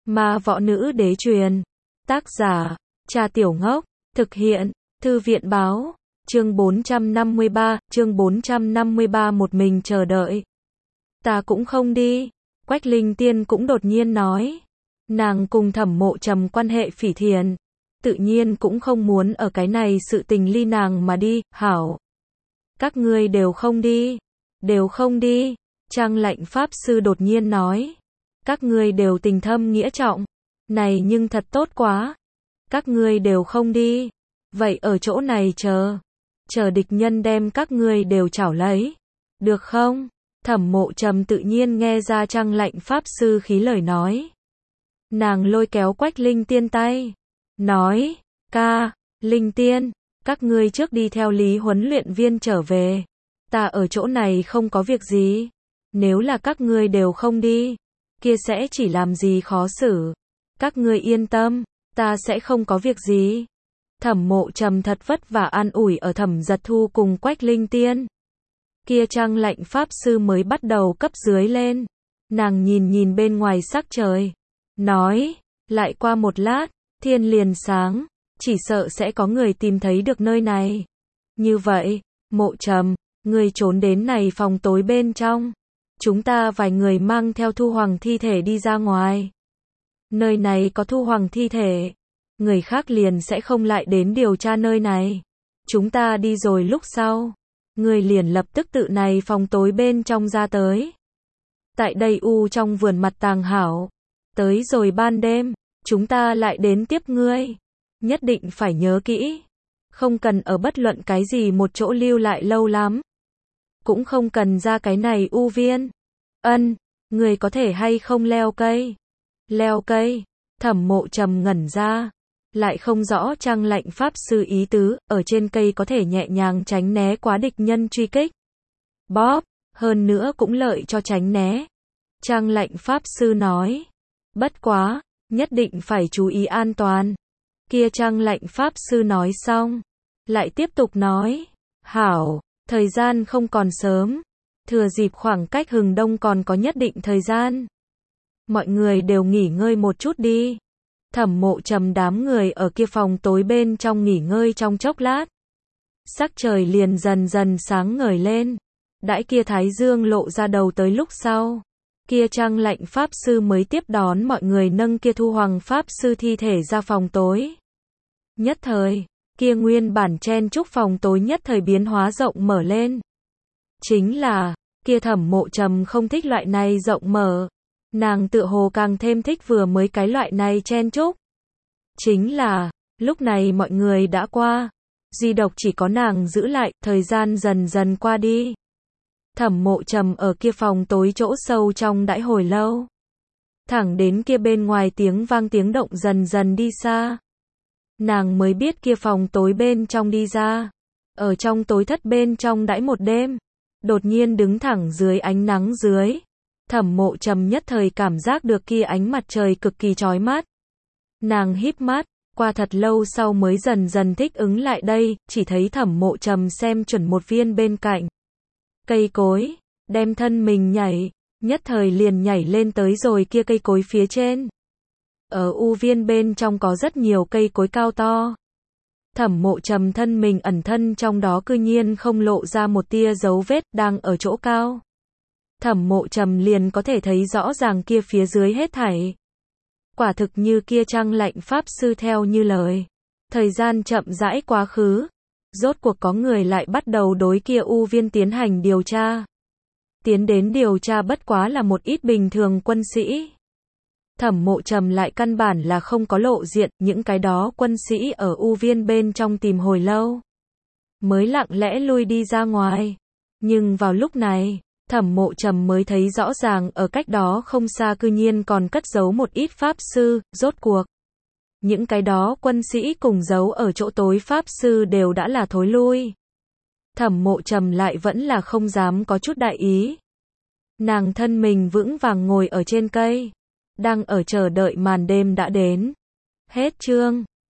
Ma Võ Nữ Đế Truyền. Tác giả, Trà Tiểu Ngốc. Thực hiện, Thư viện Báo. Chương 453, một mình chờ đợi. Ta cũng không đi. Quách Linh Tiên cũng đột nhiên nói. Nàng cùng Thẩm Mộ Trầm quan hệ phỉ thiện. Tự nhiên cũng không muốn ở cái này sự tình ly nàng mà đi, hảo. Các ngươi đều không đi. Đều không đi. Trang Lạnh Pháp Sư đột nhiên nói. Các ngươi đều tình thâm nghĩa trọng. Này nhưng thật tốt quá. Các ngươi đều không đi. Vậy ở chỗ này chờ. Chờ địch nhân đem các ngươi đều chảo lấy. Được không? Thẩm Mộ Trầm tự nhiên nghe ra Trang Lạnh Pháp Sư khí lời nói. Nàng lôi kéo Quách Linh Tiên tay. Nói, ca, Linh Tiên, các ngươi trước đi theo Lý huấn luyện viên trở về. Ta ở chỗ này không có việc gì. Nếu là các ngươi đều không đi, kia sẽ chỉ làm gì khó xử. Các ngươi yên tâm, ta sẽ không có việc gì. Thẩm Mộ Trầm thật vất vả an ủi ở Thẩm Giật Thu cùng Quách Linh Tiên. Kia Trang Lạnh Pháp Sư mới bắt đầu cấp dưới lên. Nàng nhìn bên ngoài sắc trời. Nói, lại qua một lát, thiên liền sáng, chỉ sợ sẽ có người tìm thấy được nơi này. Như vậy, Mộ Trầm, người trốn đến này phòng tối bên trong. Chúng ta vài người mang theo Thu Hoàng thi thể đi ra ngoài. Nơi này có Thu Hoàng thi thể. Người khác liền sẽ không lại đến điều tra nơi này. Chúng ta đi rồi lúc sau. Người liền lập tức tự này phòng tối bên trong ra tới. Tại đây trong vườn mặt tàng hảo. Tới rồi ban đêm, chúng ta lại đến tiếp ngươi. Nhất định phải nhớ kỹ. Không cần ở bất luận cái gì một chỗ lưu lại lâu lắm. Cũng không cần ra cái này viên. Người có thể hay không leo cây? Leo cây, Thẩm Mộ Trầm ngẩn ra. Lại không rõ Trang Lạnh Pháp Sư ý tứ, ở trên cây có thể nhẹ nhàng tránh né quá địch nhân truy kích. Bóp, hơn nữa cũng lợi cho tránh né. Trang Lạnh Pháp Sư nói. Bất quá, nhất định phải chú ý an toàn. Kia Trang Lạnh Pháp Sư nói xong. Lại tiếp tục nói. Hảo, thời gian không còn sớm. Thừa dịp khoảng cách hừng đông còn có nhất định thời gian. Mọi người đều nghỉ ngơi một chút đi. Thẩm Mộ Trầm đám người ở kia phòng tối bên trong nghỉ ngơi trong chốc lát. Sắc trời liền dần dần sáng ngời lên. Đãi kia thái dương lộ ra đầu tới lúc sau. Kia Trang Lạnh Pháp Sư mới tiếp đón mọi người nâng kia Thu Hoàng Pháp Sư thi thể ra phòng tối. Nhất thời, kia nguyên bản chen chúc phòng tối nhất thời biến hóa rộng mở lên. Chính là, kia Thẩm Mộ Trầm không thích loại này rộng mở. Nàng tựa hồ càng thêm thích vừa mới cái loại này chen chúc. Chính là, lúc này mọi người đã qua. Duy độc chỉ có nàng giữ lại, thời gian dần dần qua đi. Thẩm Mộ Trầm ở kia phòng tối chỗ sâu trong đãi hồi lâu. Thẳng đến kia bên ngoài tiếng vang tiếng động dần dần đi xa. Nàng mới biết kia phòng tối bên trong đi ra. Ở trong tối thất bên trong đãi một đêm. Đột nhiên đứng thẳng dưới ánh nắng dưới. Thẩm Mộ Trầm nhất thời cảm giác được kia ánh mặt trời cực kỳ chói mắt. Nàng híp mắt, qua thật lâu sau mới dần dần thích ứng lại đây, chỉ thấy Thẩm Mộ Trầm xem chuẩn một viên bên cạnh. Cây cối, đem thân mình nhảy, nhất thời liền nhảy lên tới rồi kia cây cối phía trên. Ở viên bên trong có rất nhiều cây cối cao to. Thẩm Mộ Trầm thân mình ẩn thân trong đó cư nhiên không lộ ra một tia dấu vết đang ở chỗ cao. Thẩm Mộ Trầm liền có thể thấy rõ ràng kia phía dưới hết thảy. Quả thực như kia Trang Lạnh Pháp Sư theo như lời. Thời gian chậm rãi quá khứ. Rốt cuộc có người lại bắt đầu đối kia viên tiến hành điều tra. Tiến đến điều tra bất quá là một ít bình thường quân sĩ. Thẩm Mộ Trầm lại căn bản là không có lộ diện, những cái đó quân sĩ ở viên bên trong tìm hồi lâu. Mới lặng lẽ lui đi ra ngoài. Nhưng vào lúc này, Thẩm Mộ Trầm mới thấy rõ ràng ở cách đó không xa cư nhiên còn cất giấu một ít pháp sư, rốt cuộc. Những cái đó quân sĩ cùng giấu ở chỗ tối pháp sư đều đã là thối lui. Thẩm Mộ Trầm lại vẫn là không dám có chút đại ý. Nàng thân mình vững vàng ngồi ở trên cây. Đang ở chờ đợi màn đêm đã đến. Hết chương.